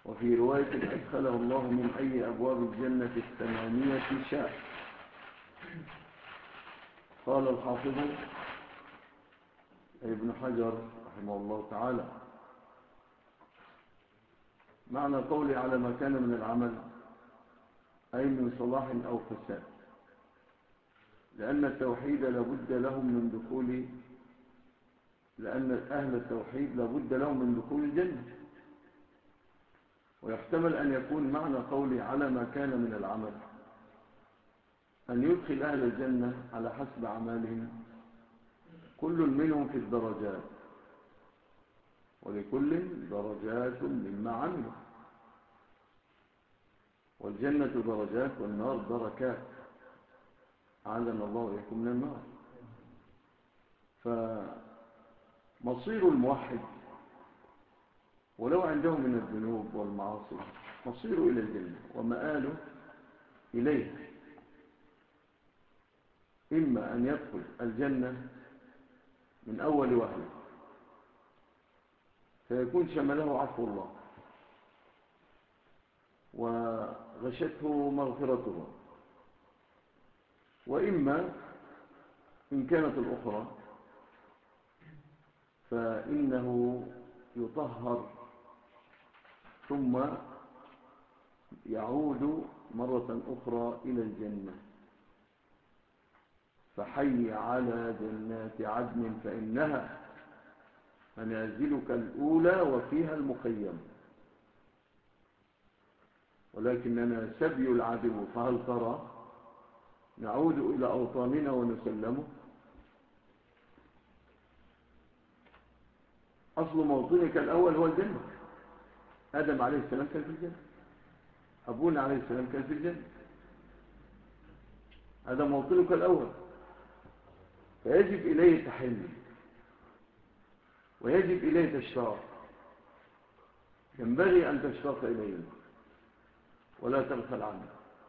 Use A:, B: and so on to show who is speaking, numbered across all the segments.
A: وفي رواية أدخله الله من أي أبواب الجنة الثمانية شاء. قال الحافظ ابن حجر رحمه الله تعالى: معنى قولي على ما كان من العمل أي من صلاح أو فساد، لأن التوحيد لابد لهم من دخول لأن أهل التوحيد لابد لهم من دخول الجنة. ويحتمل أن يكون معنى قولي على ما كان من العمل أن يدخل أهل الجنة على حسب أعمالهم، كل منهم في الدرجات، ولكل درجات مما عملوا، والجنة درجات والنار دركات، أعاذنا الله وإياكم من النار. فمصير الموحد ولو عنده من الذنوب والمعاصي مصيره إلى الجنة ومآله إليها، إما أن يدخل الجنة من أول وهلة فيكون شمله عفو الله وغشته مغفرته، وإما إن كانت الأخرى فإنه يطهر ثم يعود مرة أخرى إلى الجنة. فحي على جنات عدن فإنها منازلك الأولى وفيها المخيم، ولكننا سبي العدو، فهل ترى نعود إلى أوطاننا ونسلمه؟ أصل موطنك الأول هو الجنة. آدم عليه السلام كان في الجنة، أبونا عليه السلام كان في الجنة، هذا موطنك الأول، فيجب إليه تحل ويجب إليه تشتاق. ينبغي أن تشتاق إليه ولا تغفل عنه،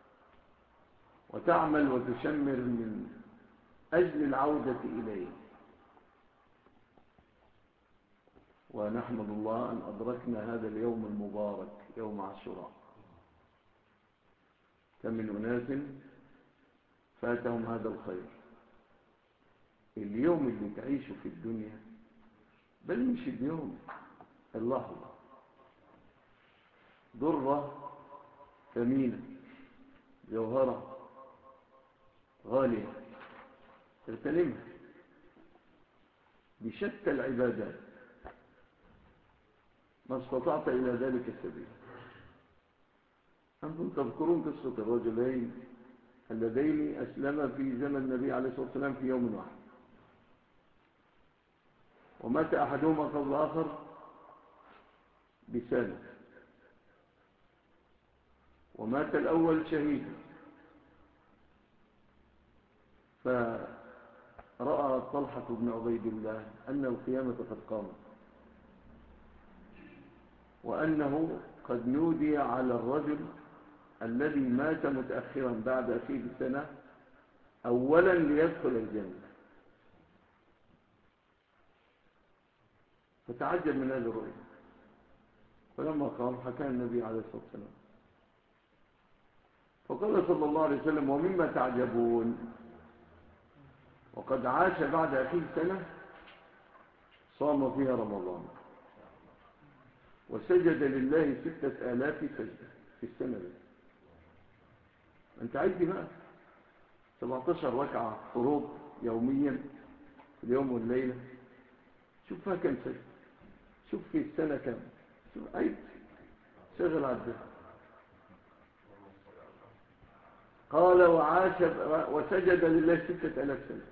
A: وتعمل وتشمر من أجل العودة إليه. ونحمد الله أن أدركنا هذا اليوم المبارك يوم عاشوراء. كم من أناس فاتهم هذا الخير. اليوم اللي تعيشه في الدنيا، بل مش اليوم، اللحظة ضرة ثمينة، جوهرة غالية، تغتنمها بشتى العبادات ما استطعت إلى ذلك السبيل. أنتم تذكرون قصة الرجلين اللذين أسلما في زمن النبي عليه الصلاة والسلام في يوم واحد، ومات أحدهما قبل الآخر بسنة، ومات الأول شهيدا. فرأى طلحة بن عبيد الله أن القيامة قد قامت، وأنه قد نودي على الرجل الذي مات متأخرا بعد أخيه بسنة أولا ليدخل الجنة. فتعجب من هذه الرؤية، فلما قام حكى النبي عليه الصلاة والسلام، فقال صلى الله عليه وسلم: ومما تعجبون؟ وقد عاش بعد أخيه سنة صام فيها رمضان وسجد لله 6000 سجدة في السنة دي. أنت عايز بقى 17 ركعة فروض يوميا في اليوم والليلة، شوف فيها كم سجدة، شوف في السنة كم، شوف عيد شغل عبده. قال: وعاش وسجد لله 6000 سنة،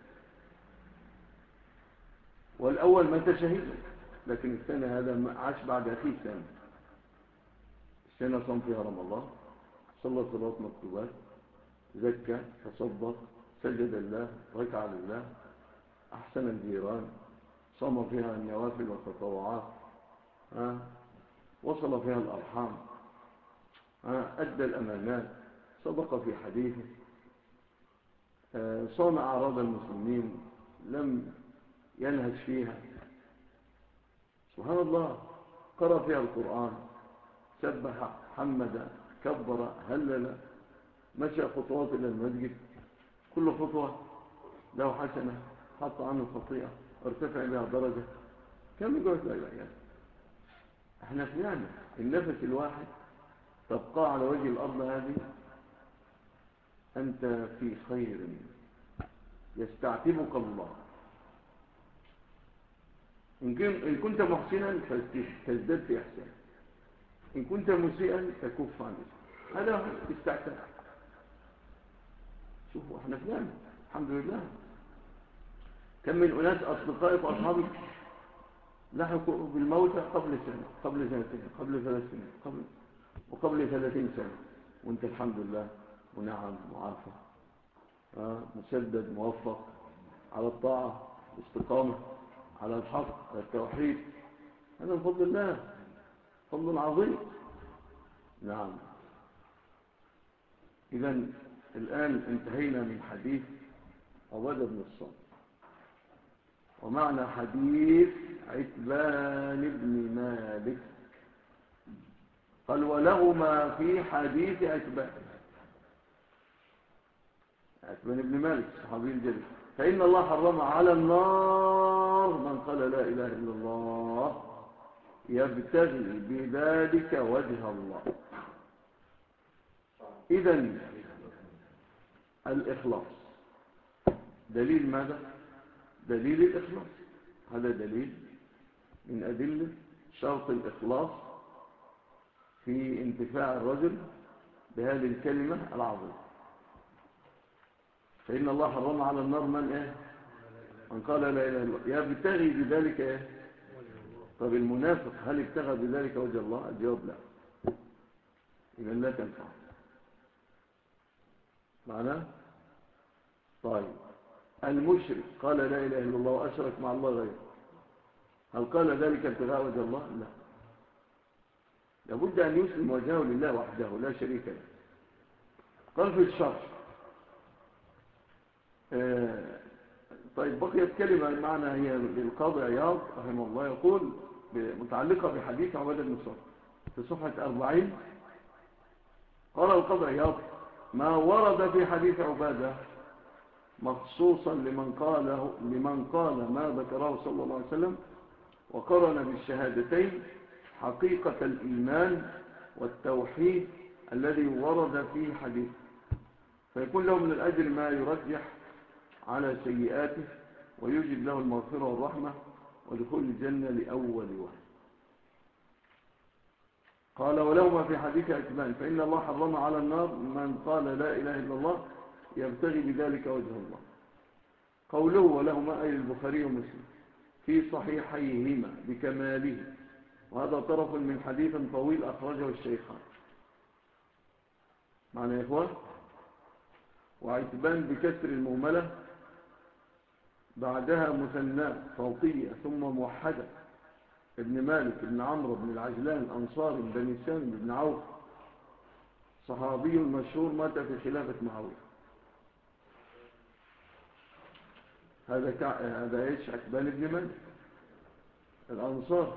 A: والأول مات شهيدا، لكن السنة هذا عاش بعد أخيه سنة. السنة صام فيها رمضان، صلى صلاة مكتوبات، زكى، تصدق، سجد لله، ركع لله، أحسن الجيران، صام فيها النوافل والتطوعات، وصل فيها الأرحام، أدى الأمانات، صدق في حديثه، صام أعراض المسلمين، لم ينهج فيها، سبحان الله، قرأ فيها القرآن، سبح، حمد، كبر، هلل، مشى خطوات إلى المسجد، كل خطوة له حسنة، حط عنه خطيئة، ارتفع بها درجة. كم يقعد لا يعني؟ احنا في نعمة. النفس الواحد تبقى على وجه الأرض هذه أنت في خير يستعتبك الله. إن كنت محسنا تزداد في إحسان، إن كنت مسيئا تكف عن إسان. هذا هو استعتاب. شوفوا احنا في نعمة الحمد لله. كم من أناس أصدقائك وأصحابك لحقوا بالموت قبل سنة، قبل سنتين، قبل 3 سنين، وقبل 30 سنة، وانت الحمد لله ونعم معافى، مسدد موفق على الطاعة، استقامة على الحق والتوحيد. هذا من فضل الله، فضل عظيم. نعم. إذن الآن انتهينا من حديث عبادة بن الصامت، ومعنى حديث عتبان بن مالك. قال ولهما في حديث عتبان بن مالك الصحابي الجليل: فإن الله حرم على النار من قال لا إله إلا الله يبتغي بذلك وجه الله. إذن الإخلاص دليل ماذا؟ دليل الإخلاص. هذا دليل من أدلة شرط الإخلاص في انتفاع الرجل بهذه الكلمة العظيمة. فإن الله حرم على النار من قال لا إله إلا الله يبتغي بذلك طب المنافق هل ابتغى بذلك وجه الله؟ الجواب لا. إذن لا تنفع معناه. طيب المشرك قال لا إله إلا الله وأشرك مع الله غيره، هل قال ذلك ابتغاء وجه الله؟ لا. لابد أن يسلم وجهه لله وحده لا شريك له. قال في الشرح طيب بقيت كلمة معنا هي للقاضي عياض رحمه الله، يقول متعلقة بحديث عبادة بن الصامت في صفحة 40. قال القاضي عياض: ما ورد في حديث عبادة مخصوصا لمن قال ما ذكره صلى الله عليه وسلم وقرن بالشهادتين حقيقة الإيمان والتوحيد الذي ورد فيه حديث، فيكون له من الأجر ما يرجح على سيئاته ويجب له المغفرة والرحمة ودخول الجنة لأول واحد. قال ولهما في حديث عتبان: فإن الله حرم على النار من قال لا إله إلا الله يبتغي بذلك وجه الله. قوله ولهما أي البخاري ومسلم في صحيحيهما بكماله، وهذا طرف من حديث طويل أخرجه الشيخان. معنى يا إخوان. وعتبان بكسر المهملة بعدها مثنى فوقية ثم موحدة ابن مالك ابن عمرو بن العجلان الأنصاري بن سالم بن عوف صحابي مشهور مات في خلافة معاوية. هذا ايش؟ عتبان بن مالك الأنصار.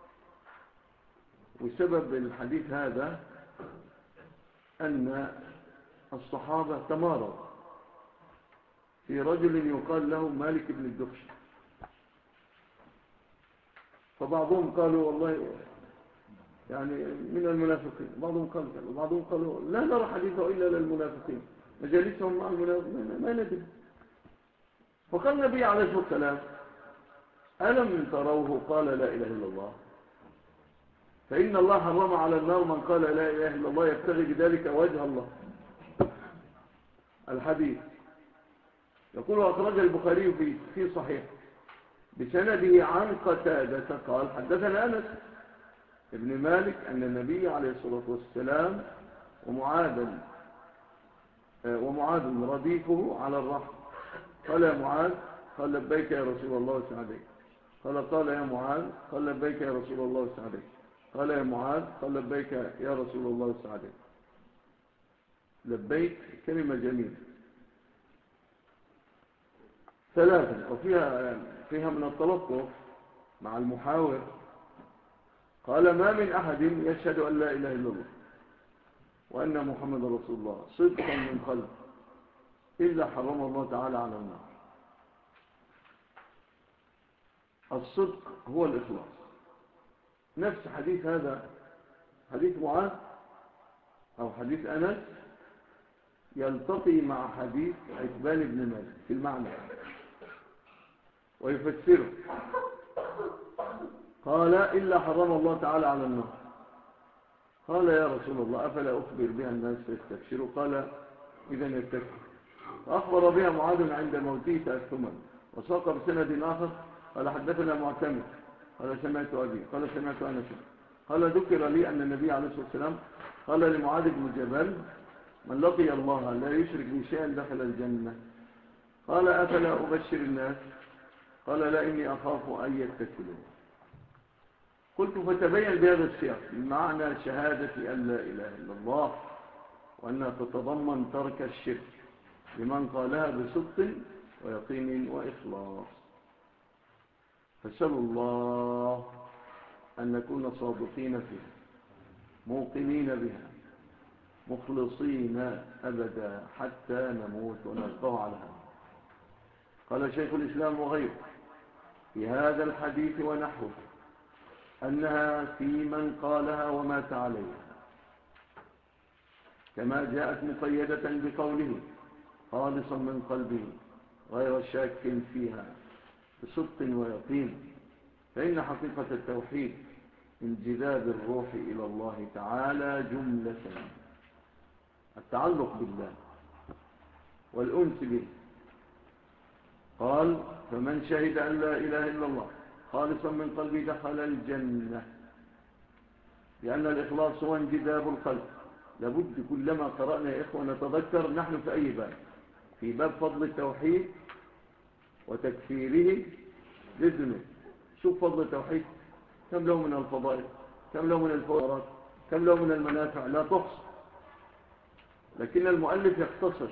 A: وسبب الحديث هذا أن الصحابة تمارضوا في رجل يقال له مالك بن الدخش، فبعضهم قالوا والله يعني من المنافقين، بعضهم قال كذا، وبعضهم قالوا لا نرى حديثه إلا للمنافقين، مجالسهم مع المنافقين ما ندري. فقال النبي عليه الصلاة والسلام: ألم تروه قال لا إله إلا الله؟ فإن الله حرم على النار من قال لا إله إلا الله يبتغي بذلك وجه الله. الحديث يقول أخرج البخاري في صحيح بسنده عن قتادة قال: حدثنا أنس ابن مالك أن النبي عليه الصلاة والسلام ومعاذ رديفه على الرحم قال: يا معاذ، قال: لبيك يا رسول الله وسعديك. قال يا معاذ، قال: لبيك يا رسول الله وسعديك. قال يا معاذ، قال: لبيك يا رسول الله وسعديك. لبيك كلمة جميلة 3 وفيها من التلطف مع المحاور. قال ما من أحد يشهد أن لا إله إلا الله وأن محمد رسول الله صدقا من قلب إلا حرم الله تعالى على النار. الصدق هو الإخلاص. نفس حديث هذا، حديث معاذ أو حديث أنس، يلتقي مع حديث عتبان بن مالك في المعنى ويفسره. قال إلا حرم الله تعالى على النار. قال يا رسول الله أفلا أخبر بها الناس فيستبشروا؟ قال إذا يتكفر. فأخبر بها معاذ عند موته تأثما، وساق بسند آخر قال حدثنا معتمد قال سمعت أبي قال سمعت أنس قال ذكر لي أن النبي عليه الصلاة والسلام قال لمعاذ بن جبل من لقي الله لا يشرك به شيئا دخل الجنة. قال أفلا أبشر الناس؟ قال لا إني أخاف أن يتكلوا. قلت فتبين بهذا السياق معنى شهادة أن لا إله إلا الله وأنها تتضمن ترك الشرك لمن قالها بصدق ويقين وإخلاص. فسألوا الله أن نكون صادقين فيها موقنين بها مخلصين أبدا حتى نموت ونلقاه على هذا. قال شيخ الإسلام وغيره في هذا الحديث ونحوه أنها في من قالها ومات عليها، كما جاءت مقيدة بقوله خالصا من قلبه غير شاك فيها بصدق ويقين. فإن حقيقة التوحيد انجذاب الروح إلى الله تعالى جملة، التعلق بالله والأنس به. قال فمن شهد أن لا إله إلا الله خالصا من قلبه دخل الجنة، لأن الإخلاص هو انجذاب القلب. لابد كلما قرأنا يا إخوة نتذكر نحن في أي باب، في باب فضل التوحيد وتكفيره للذنوب. شوف فضل التوحيد كم له من الفضائل، كم له من الفوائد، كم له من المنافع لا تحصى، لكن المؤلف يختصر.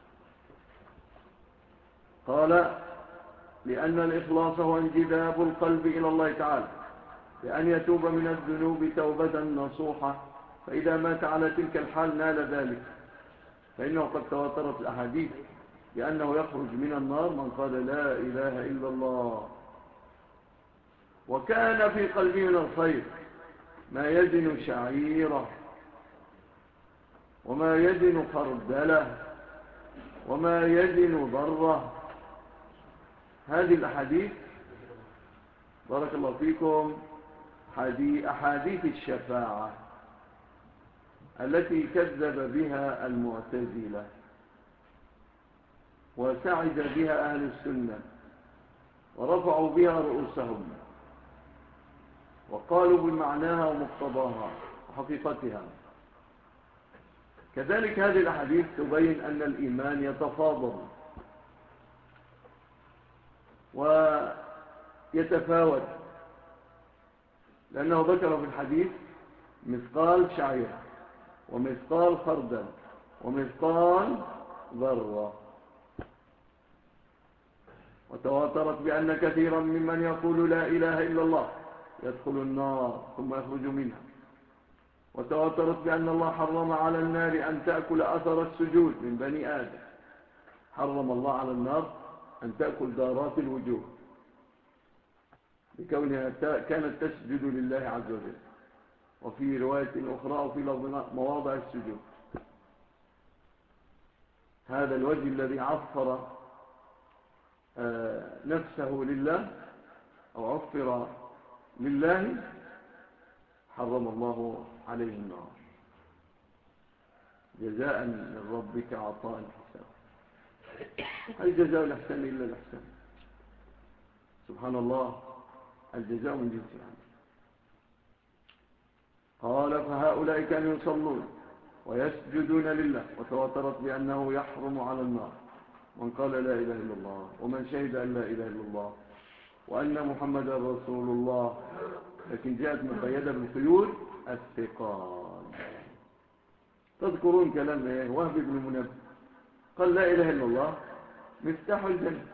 A: قال لأن الإخلاص هو انجذاب القلب إلى الله تعالى بأن يتوب من الذنوب توبة نصوحة، فإذا مات على تلك الحال نال ذلك. فإنه قد تواترت الأحاديث بأنه يخرج من النار من قال لا إله إلا الله وكان في قلبه من الخير ما يزن شعيرة وما يزن خردلة وما يزن ضرة. هذه الأحاديث بارك الله فيكم أحاديث الشفاعة التي كذب بها المعتزلة وسعد بها أهل السنة ورفعوا بها رؤوسهم وقالوا بمعناها ومقتضاها وحقيقتها. كذلك هذه الأحاديث تبين أن الإيمان يتفاضل ويتفاوت، لأنه ذكر في الحديث مثقال شعير ومثقال خردل ومثقال ذرة. وتواترت بأن كثيرا ممن يقول لا إله إلا الله يدخل النار ثم يخرج منها. وتواترت بأن الله حرم على النار أن تأكل أثر السجود من بني آدم. حرم الله على النار أن تأكل دارات الوجوه لكونها كانت تسجد لله عز وجل. وفي رواية أخرى وفي مواضع السجود. هذا الوجه الذي عفر نفسه لله أو عفر لله حرم الله عليه النار جزاء من ربك عطاء الحساب. هل جزاء الإحسان إلا الإحسان؟ سبحان الله، الجزاء من جنس العمل. قال فهؤلاء كانوا يصلون ويسجدون لله، وتواترت بأنه يحرم على النار من قال لا إله إلا الله ومن شهد أن لا إله إلا الله وأن محمد رسول الله. لكن جاءت مقيدة بالقيود الثقال. تذكرون كلام وهب بن منبه قال لا إله إلا الله مفتاح الجنة،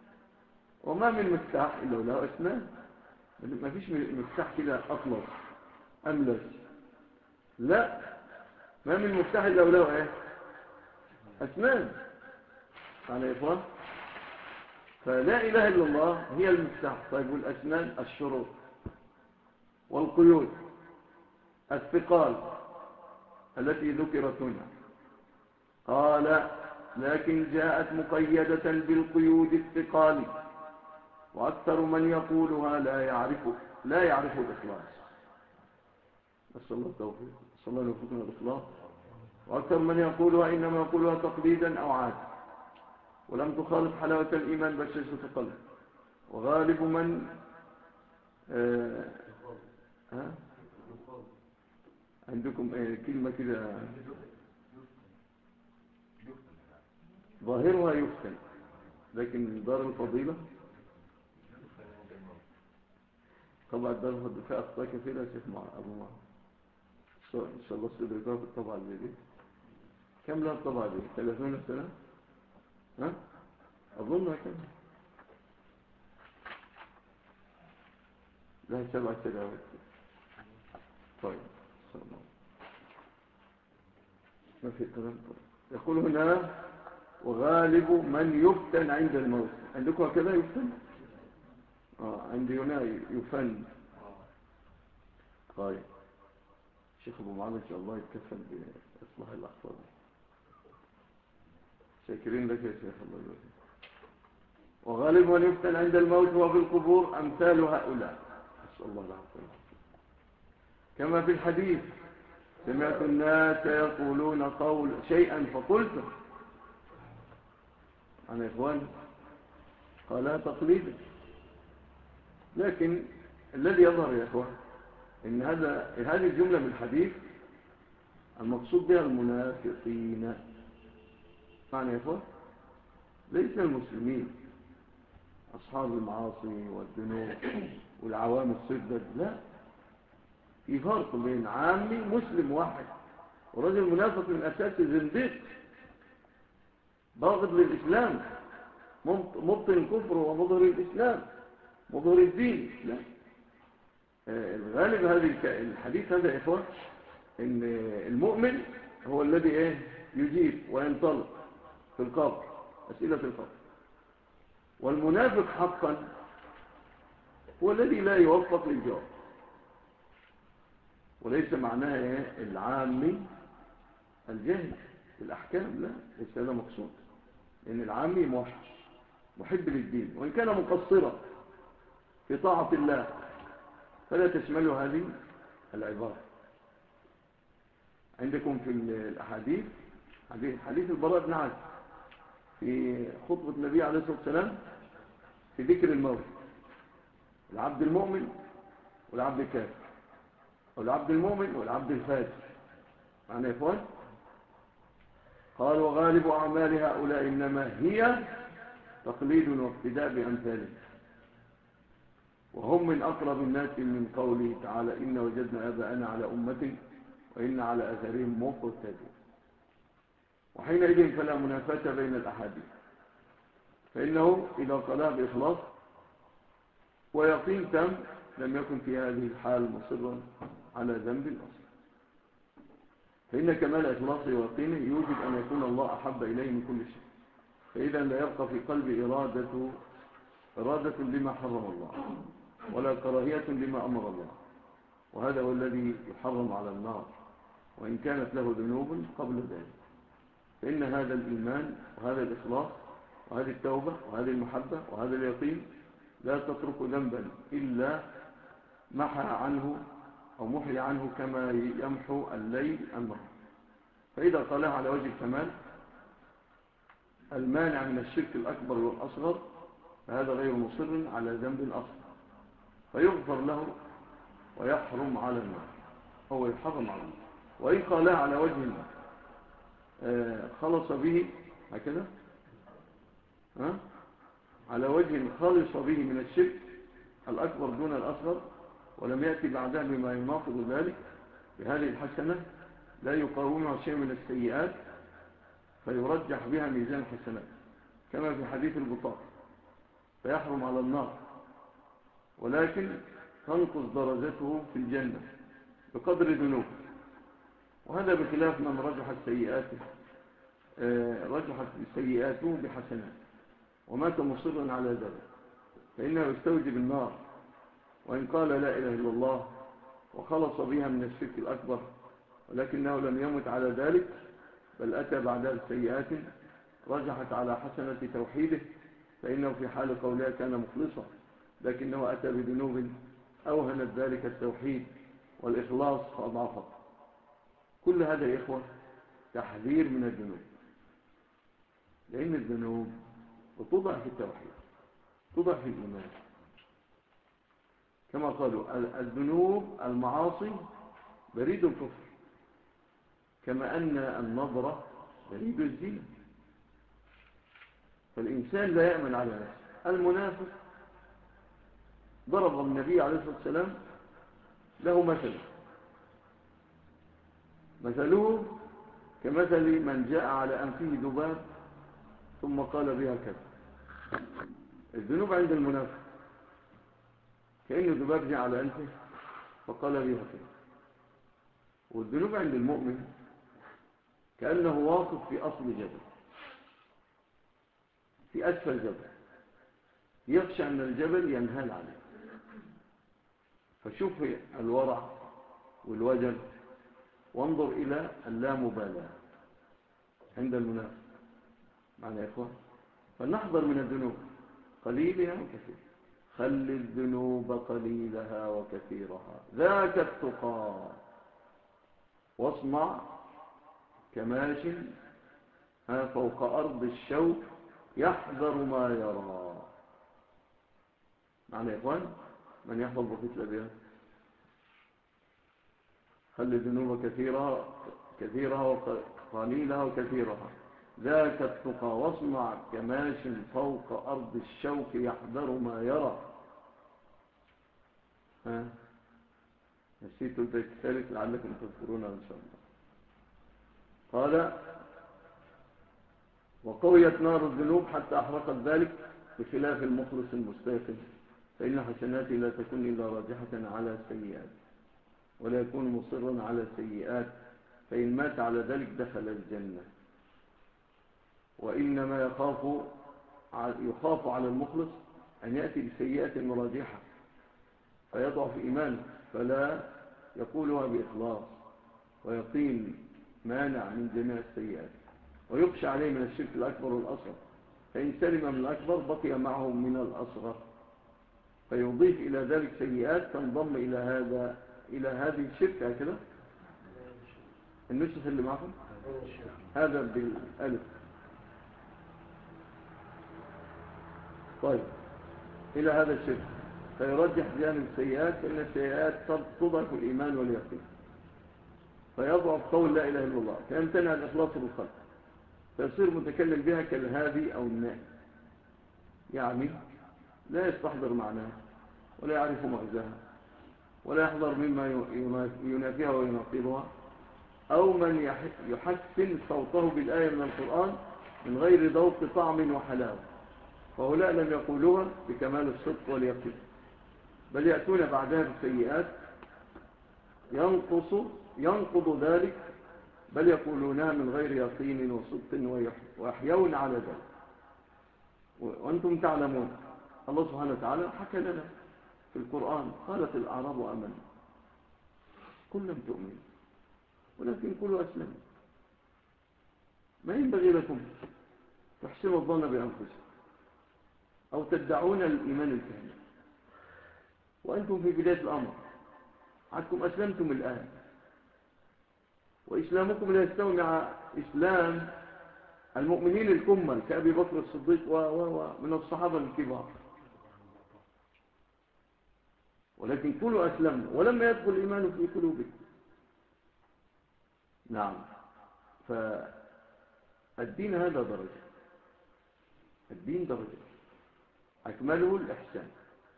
A: وما من مفتاح إلا له أسنان. ما فيش مفتاح كده أطلس أملس. لا، ما من مفتاح إلا وله إيه؟ أسنان. يعني إخوان، فلا إله إلا الله هي المفتاح. طيب والأسنان الشروط والقيود الثقال التي ذكرت هنا. قال لكن جاءت مقيدة بالقيود الثقال، وأكثر من يقولها لا يعرف الإخلاص. نسأل الله التوفيق، نسأل الله أن يوفقنا الإخلاص. وأكثر من يقولها إنما يقولها تقليدا أو عادة، ولم تخالط حلاوة الإيمان بشاشة القلب. وغالب من عندكم كلمة كده ظاهرها يفتن، لكن دار الفضيلة طبعا دار الفضيلة فيها أخطاء كثيرة يا شيخ أبو معه. إن شاء الله استدركها في الطبعة دي. كم لها الطبعة دي؟ 30 سنة؟ ها؟ أظنها كم؟ لها 7 سنوات. طيب ما في كلام. يقول هنا وغالب من يفتن عند الموت. عندكم هكذا يفتن؟ عندي هنا يفن. طيب الشيخ أبو معاذ إن شاء الله يتكفل بإصلاح الأخطاء. شاكرين لك يا شيخ الله يبارك. وغالب من يفتن عند الموت وفي القبور أمثال هؤلاء. نسأل الله العافية. كما في الحديث سمعت الناس يقولون قول شيئا فقلته. أنا إخوان قالها تقليدا، لكن الذي يظهر يا إخوان إن هذه الجملة من الحديث المقصود بها المنافقين. معنى يا إخوان ليس المسلمين أصحاب المعاصي والذنوب والعوام السدد، لا، في فرق بين عامي مسلم واحد ورجل منافق من أساس زنديق باغض للإسلام مبطن الكفر ومظهر الإسلام مظهر الدين. لا، الغالب هذه الحديث هذا يا إخوان إن المؤمن هو الذي يجيب وينطلق في القبر أسئلة القبر، والمنافق حقا هو الذي لا يوفق للجواب. وليس معناها العامي الجاهل بالأحكام، لا، ليس هذا مقصود. لأن العامي موحد محب للدين وإن كان مقصرا في طاعة الله فلا تشمل هذه العبارة. عندكم في الأحاديث حديث البراء بن عازب في خطبة النبي عليه الصلاة والسلام في ذكر الموت، العبد المؤمن والعبد الكافر، والعبد المؤمن والعبد الفاجر. معنى يا إخوان قال وغالب أعمال هؤلاء إنما هي تقليد واقتداء بأمثالهم، وهم من أقرب الناس من قوله تعالى إن وجدنا آباءنا على أمة وإن على أثرهم مقتدون. وحينئذ فلا منافاة بين الأحاديث، فإنه إذا قالها بإخلاص ويقين تام لم يكن في هذه الحال مصرا على ذنب أصلا. فإن كمال إخلاصه ويقينه يوجب أن يكون الله أحب إليه من كل شيء، فإذا لا يبقى في قلب إرادة لما حرم الله ولا كراهية لما أمر الله، وهذا هو الذي يحرم على النار وإن كانت له ذنوب قبل ذلك. فإن هذا الإيمان وهذا الإخلاص وهذه التوبة وهذه المحبة وهذا اليقين لا تترك ذنبا إلا محى عنه أو محي عنه كما يمحو الليل النهار. فإذا قالها على وجه الكمال المانع من الشرك الأكبر والأصغر فهذا غير مصر على ذنب أصغر فيغفر له ويحرم على النار أو يحرم على النار. وإن قالها على وجه خلص به هكذا على وجه خالص به من الشرك الأكبر دون الأصغر ولم يأتي بعدها بما يناقض ذلك بهذه الحسنة لا يقاومها شيء من السيئات فيرجح بها ميزان الحسنات كما في حديث البطاق فيحرم على النار، ولكن تنقص درجته في الجنة بقدر ذنوب. وهذا بخلاف من رجحت سيئاته بحسنات ومات مصرا على ذلك، فإنه يستوجب النار وإن قال لا إله إلا الله وخلص بها من الشرك الأكبر، ولكنه لم يمت على ذلك، بل أتى بعدها بسيئات رجحت على حسنة توحيده، فإنه في حال قولها كان مخلصا، لكنه أتى بذنوب أوهنت ذلك التوحيد والإخلاص فأضعفه. كل هذا يا إخوة تحذير من الذنوب، لأن الذنوب تضعف التوحيد، تضعف الإيمان. كما قالوا الذنوب المعاصي بريد الكفر، كما أن النظرة بريد الزنا. فالإنسان لا يأمن على نفسه. المنافق ضرب النبي عليه الصلاة والسلام له مثله كمثل من جاء على أنفه ذباب ثم قال بها كذا. الذنوب عند المنافق كأنه ذباب جاء على أنفه فقال بها كذا، والذنوب عند المؤمن كأنه واقف في أصل جبل، في أسفل جبل، يخشى أن الجبل ينهال عليه. فشوف الورع والوجل، وانظر إلى اللامبالاة عند المنافق. معنى يا إخوة، فلنحذر من الذنوب قليلها وكثيرها. خل الذنوب قليلها وكثيرها، ذاك التقى. واصنع كماش فوق أرض الشوك يحذر ما يرى. معنى يا إخوان، من يحفظ بقية الأبيات؟ خل الذنوب كثيرها وقليلها وكثيرها، ذاك التقى. واصنع كماش فوق أرض الشوك يحذر ما يرى. نسيت البيت الثالث لعلكم تذكرونه إن شاء الله. قال وقويت نار الذنوب حتى أحرقت ذلك، بخلاف المخلص المستيقن، فإن حسناته لا تكون إلا راجحة على سيئات، ولا يكون مصرا على سيئات، فإن مات على ذلك دخل الجنة. وإنما يخاف على المخلص أن يأتي بسيئات راجحة فيضعف إيمانه، فلا يقولها بإخلاص ويقين مانع من جميع السيئات، ويخشى عليه من الشرك الأكبر والأصغر، فإن سلم من الأكبر بقي معه من الأصغر، فيضيف إلى ذلك سيئات تنضم إلى هذه الشركة. هكذا النسخ اللي معكم هذا بالألف. طيب، إلى هذا الشرك، فيرجح جانب السيئات، فإن السيئات تضعف الإيمان واليقين، فيضعف قول لا إله إلا الله، فيمتنع الإخلاص بالقلب، فيصير متكلم بها كالهادي أو النائم، يعني لا يستحضر معناها ولا يعرف مغزاها ولا يحضر مما ينافيها ويناقضها، أو من يحسن صوته بالآية من القرآن من غير ذوق طعم وحلاوة، فهؤلاء لم يقولوها بكمال الصدق واليقين، بل يأتون بعدها بالسيئات ينقض ذلك، بل يقولونها من غير يقين وصدق ويحيون على ذلك. وأنتم تعلمون الله سبحانه وتعالى حكى لنا في القرآن: قالت الأعراب آمنا قل لم تؤمنوا ولكن قولوا أسلموا. ما ينبغي لكم تحسنوا الظن بأنفسكم أو تدعون الإيمان الكامل وأنتم في بداية الأمر، عدكم أسلمتم الآن، وإسلامكم لا يستوي مع إسلام المؤمنين الكمل كأبي بكر الصديق ومن الصحابة الكبار، ولكن قولوا أسلموا ولما يدخل الإيمان في قلوبكم. نعم، فالدين هذا درجة، الدين درجة، أكمله الإحسان،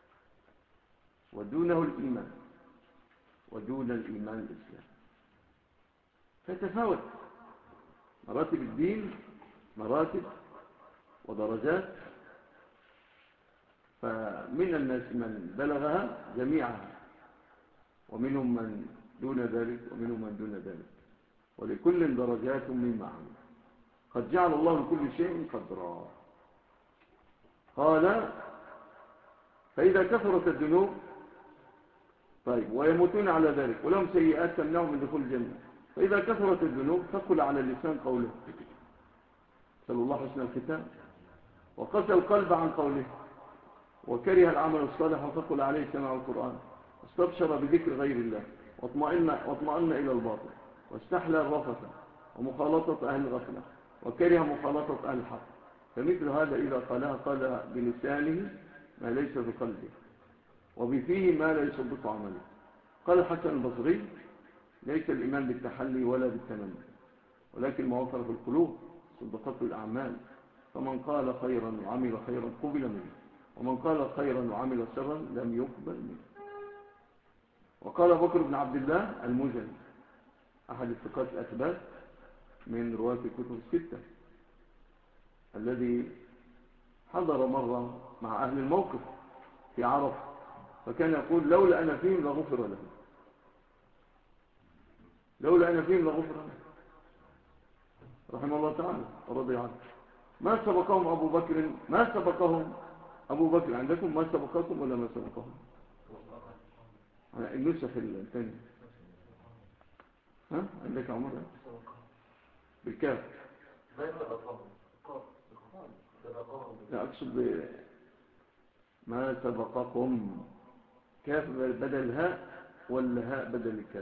A: ودونه الإيمان، ودون الإيمان الإسلام. فتفاوت مراتب الدين، مراتب ودرجات، فمن الناس من بلغها جميعها، ومنهم من دون ذلك ومنهم من دون ذلك، ولكل درجات مما عمل. قد جعل الله لكل شيء قدرا. قال فإذا كثرت الذنوب طيب ويموتون على ذلك ولهم سيئات تمنعهم من دخول الجنة، فإذا كثرت الذنوب ثقل على اللسان قوله صلى الله حسن الختام، وقسى القلب عن قوله، وكره العمل الصالح وثقل عليه سماع القرآن، واستبشر بذكر غير الله واطمأن إلى الباطل، واستحلى الرفث ومخالطة أهل الغفلة، وكره مخالطة أهل الحق. فمثل هذا إذا قالها قال بلسانه ما ليس بقلبه، وبفيه ما لا يصدق عمله. قال الحسن البصري ليس الإيمان بالتحلي ولا بالتمني، ولكن ما وصل في القلوب صدقته الأعمال. فمن قال خيرا وعمل خيرا قبل منه، ومن قال خيرا وعمل شرا لم يقبل منه. وقال بكر بن عبد الله المزني أحد الثقات الأثبات من رواة الكتب الستة، الذي حضر مرة مع أهل الموقف في عرفة، فكان يقول لولا أنا فيهم لغفر لهم، لولا أنا فيهم لغفر لهم، رحمه الله تعالى ورضي عنه. ما سبقهم أبو بكر عندكم ما سبقكم ولا ما سبقهم؟ النسخ الثاني ها عندك عمر بالكاف، لا أقصد ما سبقكم كاف بدل الهاء ولا هاء بدل الكاف؟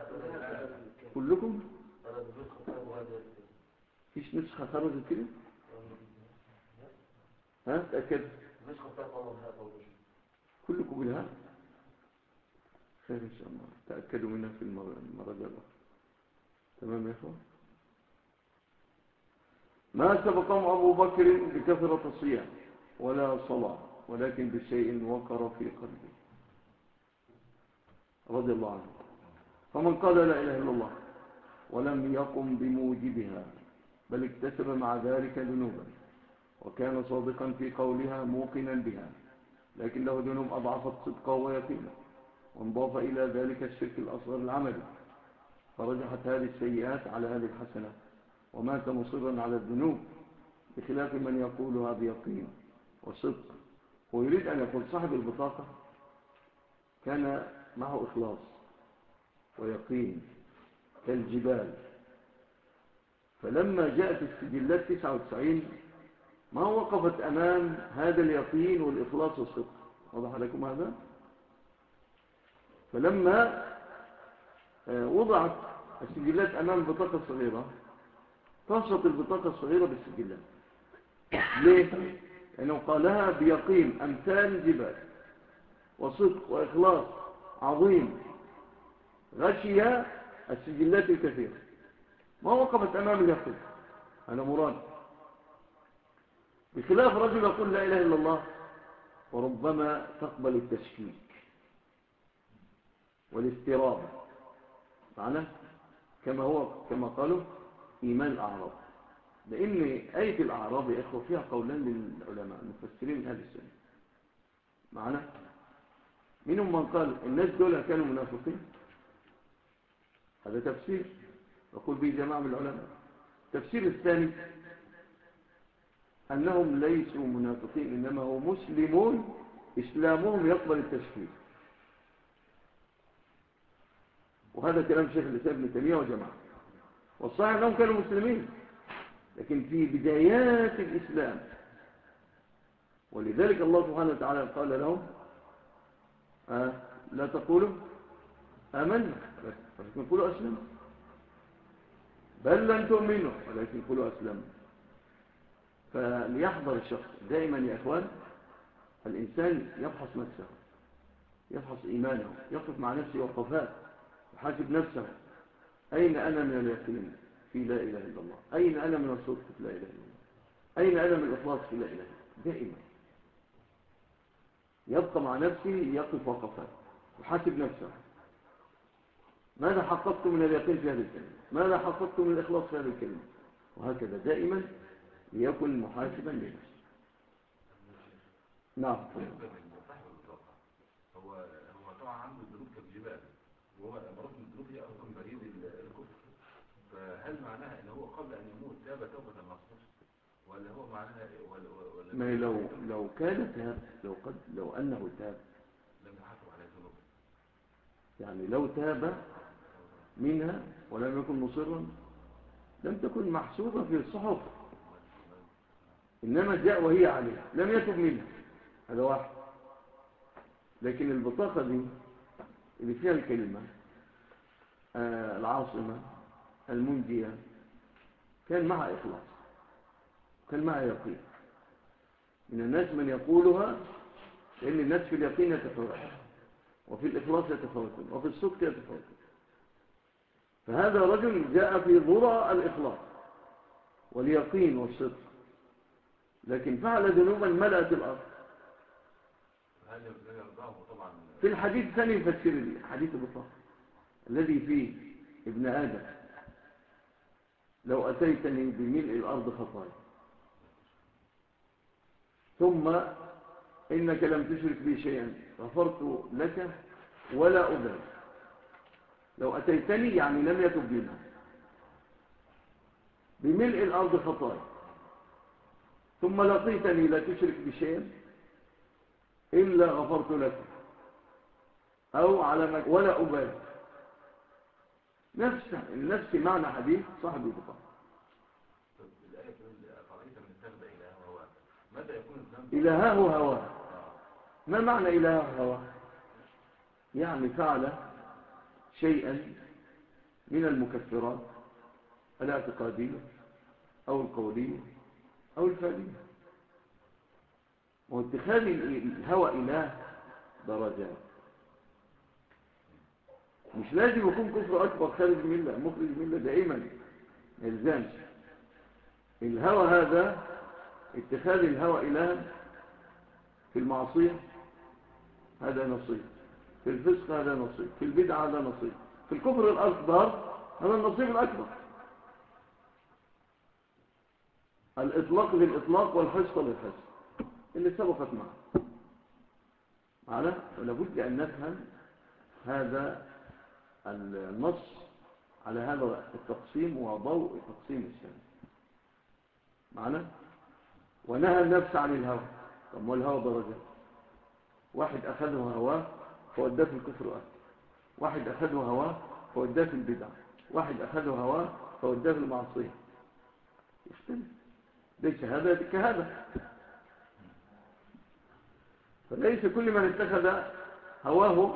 A: كلكم فيش نسخة خرجت كده؟ ها تأكد كلكم بالهاء؟ خير إن شاء الله، تأكدوا منها في المرة الأخرى. تمام يا أخوة. ما سبقهم أبو بكر بكثرة الصيام ولا صلاة، ولكن بشيء وقر في قلبه رضي الله عنه. فمن قال لا إله إلا الله ولم يقم بموجبها بل اكتسب مع ذلك ذنوبا، وكان صادقا في قولها موقنا بها، لكن له ذنوب أضعفت صدقه ويقينه، وانضاف إلى ذلك الشرك الأصغر العملي، فرجحت هذه السيئات على هذه الحسنات، ومات مصرا على الذنوب، بخلاف من يقولها بيقين وصدق. ويريد أن يقول صاحب البطاقة كان معه إخلاص ويقين كالجبال، فلما جاءت السجلات 99 ما وقفت أمام هذا اليقين والإخلاص والصدق. وضح لكم هذا؟ فلما وضعت السجلات أمام البطاقة الصغيرة طاشت البطاقة الصغيرة بالسجلات. ليه؟ لأنه قالها بيقين أمثال الجبال وصدق وإخلاص عظيم غشي السجلات الكثيرة، ما وقفت أمام اليقين. أنا مراد، بخلاف رجل يقول لا إله إلا الله وربما تقبل التشكيك والاسترابة معنا، كما قالوا إيمان الأعراب. لأن آية الأعراب يا إخوة فيها قولان للعلماء المفسرين من أهل السنة معنا. منهم من قال الناس دول كانوا منافقين، هذا تفسير يقول به جماعة من العلماء. التفسير الثاني أنهم ليسوا منافقين، إنما هم مسلمون إسلامهم يقبل التشكيك، وهذا كلام شيخ الإسلام ابن تيمية وجماعة. والصحيح أنهم كانوا مسلمين لكن في بدايات الإسلام، ولذلك الله سبحانه وتعالى قال لهم لا تقولوا آمنا ولكن قولوا أسلمنا، بل لن تؤمنوا ولكن قولوا أسلمنا. فليحضر الشخص دائما يا أخوان، الإنسان يفحص نفسه، يفحص إيمانه، يقف مع نفسه وقفات، يحاسب نفسه. أين أنا من اليقين في لا إله إلا الله؟ أين أنا من الصدق في لا إله إلا الله؟ أين أنا من الإخلاص في لا إله إلا الله؟ دائما يبقى مع نفسه، يقف وقفات، يحاسب نفسه. ماذا حققت من اليقين في هذه الكلمة؟ ماذا حققت من الإخلاص في هذه الكلمة؟ وهكذا دائما ليكن محاسبا لنفسه. نعم.
B: هو طبعا عنده الذنوب كالجبال، وهو مرات من الذنوب ولا هو معناها ولا
A: ما لو كان تاب، لو أنه تاب
B: لم يحاسب على ذنوب،
A: يعني لو تاب منها ولم يكن مصرا لم تكن محسوبة في الصحف، إنما جاء وهي عليه لم يتب منها، هذا واحد. لكن البطاقة دي اللي فيها الكلمة العاصمة المنجية كان معها إخلاص، كان معها يقين. من الناس من يقولها، لأن الناس في اليقين يتفاوتون، وفي الإخلاص يتفاوتون، وفي الصدق يتفاوتون. فهذا رجل جاء في ذرى الإخلاص واليقين والصدق، لكن فعل ذنوبا ملأت الأرض.
B: هل يرضاه طبعا؟
A: في الحديث الثاني يفسر لي حديث البطاقة الذي فيه ابن آدم لو أتيتني بملء الأرض خطايا ثم إنك لم تشرك بي شيئا غفرت لك ولا أبالي. لو أتيتني يعني لم يتب منها بملء الأرض خطايا ثم لقيتني لا تشرك بشيئا إلا غفرت لك أو على ولا أبالي. نفس معنى حديث صاحب البطاقة.
B: طب الآية تقول أفرأيت من اتخذ إلهه هواه، متى يكون الذنب
A: إلهه هواه؟ ما معنى إلهه هواه؟ يعني فعل شيئا من المكفرات الاعتقادية أو القولية أو الفعلية. واتخاذ الهوى إله درجات، مش لازم يكون كفر أكبر خارج الملة مخرج الملة دائما، يلزمش. الهوى هذا اتخاذ الهوى إله في المعصية هذا نصيب، في الفسق هذا نصيب، في البدعة هذا نصيب، في الكفر الأكبر هذا النصيب الأكبر. الإطلاق للإطلاق والحصة للحصة اللي سبقت معنا. ولابد أن نفهم هذا النص على هذا التقسيم وضوء تقسيم السنة معنا. ونهى النفس عن الهوى. طب ما الهوى درجات، واحد أخذه هواه فوداه في الكفر أكبر، واحد أخذه هواه فوداه في البدع، واحد أخذه هواه فوداه في المعصية. يختلف، ليس هذا كهذا. فليس كل من اتخذ هواه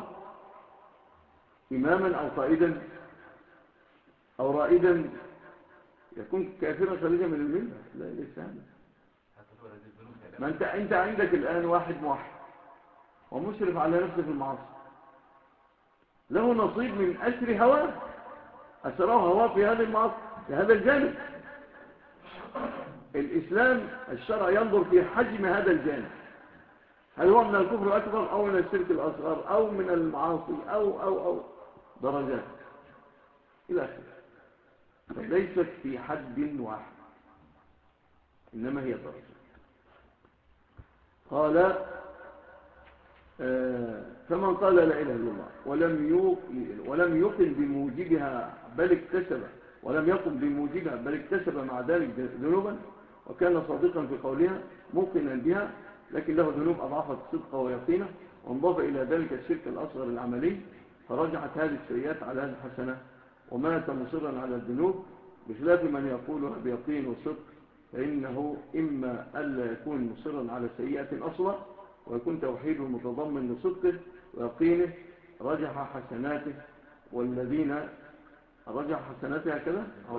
A: إماما أو قائدا أو رائدا يكون كافرا خارجا من الملة. لا، ليس هذا. ما أنت عندك الآن واحد موحد ومشرف على نفسه في المعاصي، له نصيب من أسر هواه، أسره هواه في هذه المعاصي، في هذا الجانب. الإسلام الشرع ينظر في حجم هذا الجانب، هل هو من الكفر الأكبر أو من الشرك الأصغر أو من المعاصي أو درجات إلى آخره. فليست في حد واحد، إنما هي درجات. قال فمن قال لا إله إلا الله ولم يقم بموجبها بل اكتسب، ولم يقم بموجبها بل اكتسب مع ذلك ذنوبا، وكان صادقا في قولها موقنا بها، لكن له ذنوب أضعفت صدقه ويقينه، وانضاف إلى ذلك الشرك الأصغر العملي، فرجعت هذه السيئات على هذه الحسنة، ومات مصرا على الذنوب، بخلاف من يقولها بيقين وصدق، فإنه إما ألا يكون مصرا على سيئة أصلا ويكون توحيده متضمن لصدقه ويقينه، رجح حسناته، والذين رجح حسناته هكذا أو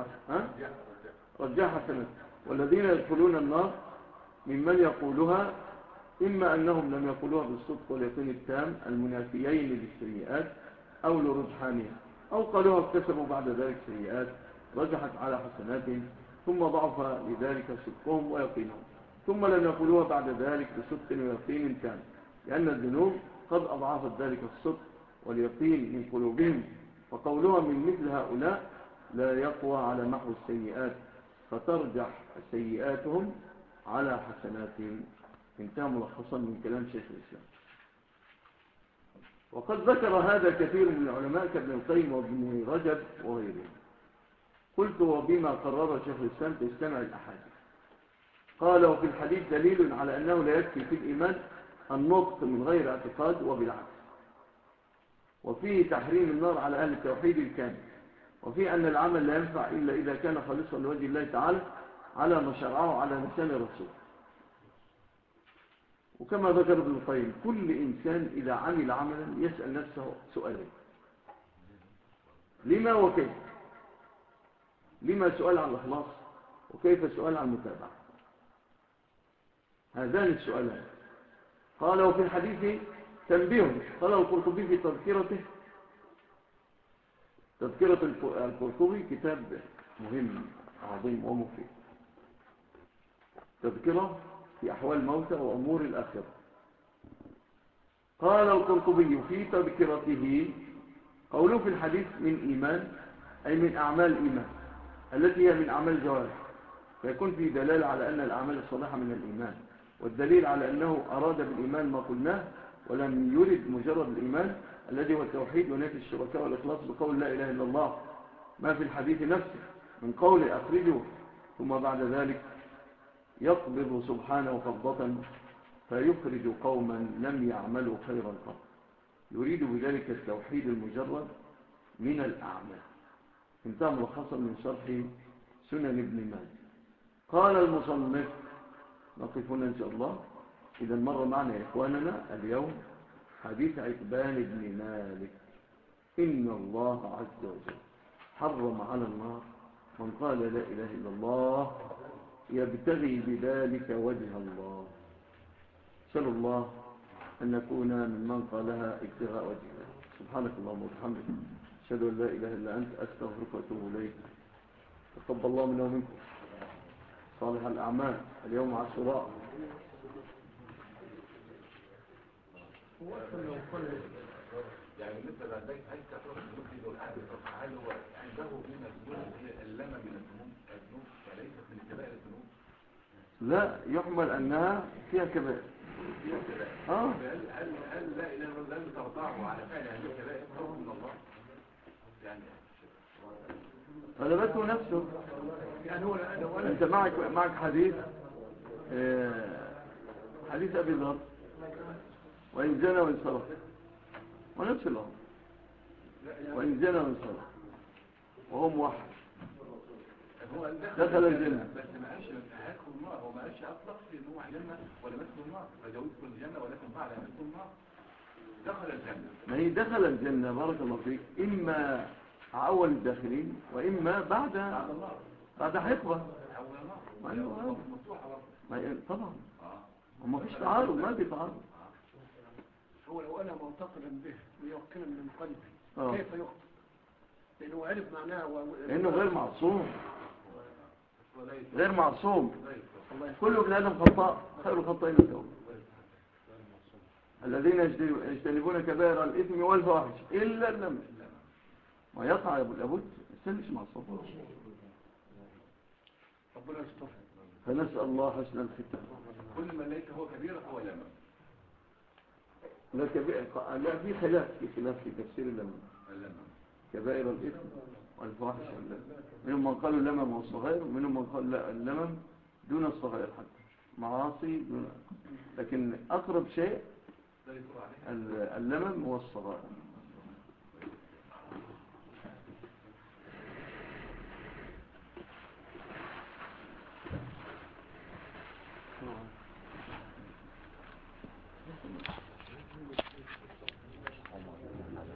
A: رجح حسناته، والذين يدخلون النار ممن يقولها إما أنهم لم يقولوها بالصدق واليقين التام المنافيين للسيئات أو لرجحانها، أو قالوها اكتسبوا بعد ذلك سيئات رجحت على حسناتهم، ثم ضعف لذلك صدقهم ويقينهم، ثم لم يقولوها بعد ذلك بصدق ويقين تام، لأن الذنوب قد أضعفت ذلك الصدق واليقين من قلوبهم، فقولها من مثل هؤلاء لا يقوى على محو السيئات، فترجح سيئاتهم على حسناتهم. انتهى ملخصا من كلام شيخ الإسلام. وقد ذكر هذا كثير من العلماء كابن القيم وابن رجب وغيرهم. قلت وبما قرر شيخ الإسلام تجتمع الأحاديث. قال وفي الحديث دليل على أنه لا يكفي في الإيمان النطق من غير اعتقاد وبالعكس، وفيه تحريم النار على أهل التوحيد الكامل، وفيه أن العمل لا ينفع إلا إذا كان خالصا لوجه الله تعالى على ما شرعه على لسان الرسول. وكما ذكر ابن القيم كل إنسان إذا عمل عملا يسأل نفسه سؤالين: لما وكيف؟ لما سؤال عن الإخلاص، وكيف سؤال عن المتابعة. هذان السؤالان. قال وفي الحديث تنبيه، قال القرطبي في تذكرته، تذكرة القرطبي كتاب مهم عظيم ومفيد، تذكرة في أحوال الموتى وأمور الآخرة. قال القرطبي في تذكرته قوله في الحديث من إيمان أي من أعمال إيمان التي هي من أعمال الجوارح، فيكون في دلالة على أن الأعمال الصالحة من الإيمان، والدليل على أنه أراد بالإيمان ما قلناه ولم يرد مجرد الإيمان الذي هو التوحيد ونفي الشركاء والإخلاص بقول لا إله إلا الله ما في الحديث نفسه من قول أخرجه، ثم بعد ذلك يقبض سبحانه قبضة فيخرج قوما لم يعملوا خيرا قط، يريد بذلك التوحيد المجرد من الأعمال. انتهى ملخصا من شرح سنن ابن ماجه. قال المصنف، نقف هنا إن شاء الله. إذا مر معنا يا إخواننا اليوم حديث عتبان بن مالك: إن الله عز وجل حرم على النار من قال لا إله إلا الله يبتغي بذلك وجه الله. نسأل الله أن نكون ممن قالها ابتغاء وجه الله. سبحانك اللهم وبحمدك، أشهد أن لا إله إلا أنت، أستغفرك وأتوب إليك. تقبل الله منا ومنكم صالح الأعمال. اليوم عاشوراء.
B: يعني بالنسبة لذلك هل كثرة الذنوب دي والحد هل هو عنده من الذنوب هي اللمة من الذنوب وليست من كبائر الذنوب؟
A: لا، يحمل أنها فيها كبائر.
B: فيها كبائر. هل لا إله إلا الله ترضعه على فعل هذه الكبائر خوف من الله؟ يعني
A: غلبته نفسه.
C: يعني هو
A: أنت معك حديث حديث أبي ذر: وإن زنى وإن سرق، ونفس الأمر، وإن زنى وإن سرق وهو موحد
B: هو
A: دخل الجنة.
B: بس ما قالش هيدخل النار، هو ما قالش أطلق في إن هو جنة ولا مسكن النار، فجاوزكم الجنة ولكن بعد أن يدخل النار دخل الجنة.
A: ما هي دخل الجنة بارك الله فيك، إما أول الداخلين وإما بعد حقبة. طبعا وما فيش تعارض، ما في تعارض.
C: هو لو أنا معتقدا به ويقنا من قلبي كيف يخطئ؟ لأنه عرف معناها
A: لأنه غير معصوم، غير معصوم. كل ابن آدم خطاء، خير الخطائين التوبة. الذين يجتنبون كبائر الإثم والفواحش إلا اللمم، ما يقع لابد. الإنسان مش معصوم.
C: ربنا يستر.
A: فنسأل الله حسن الختام.
B: كل ما ليس هو كبير هو لمم.
A: لا كبير، لا، في خلاف في تفسير اللمم. كبائر الإثم والفواحش منهم من قالوا اللمم هو الصغير، ومنهم من قال لا، اللمم دون الصغير حتى معاصي دون. لكن أقرب شيء اللمم هو الصغير.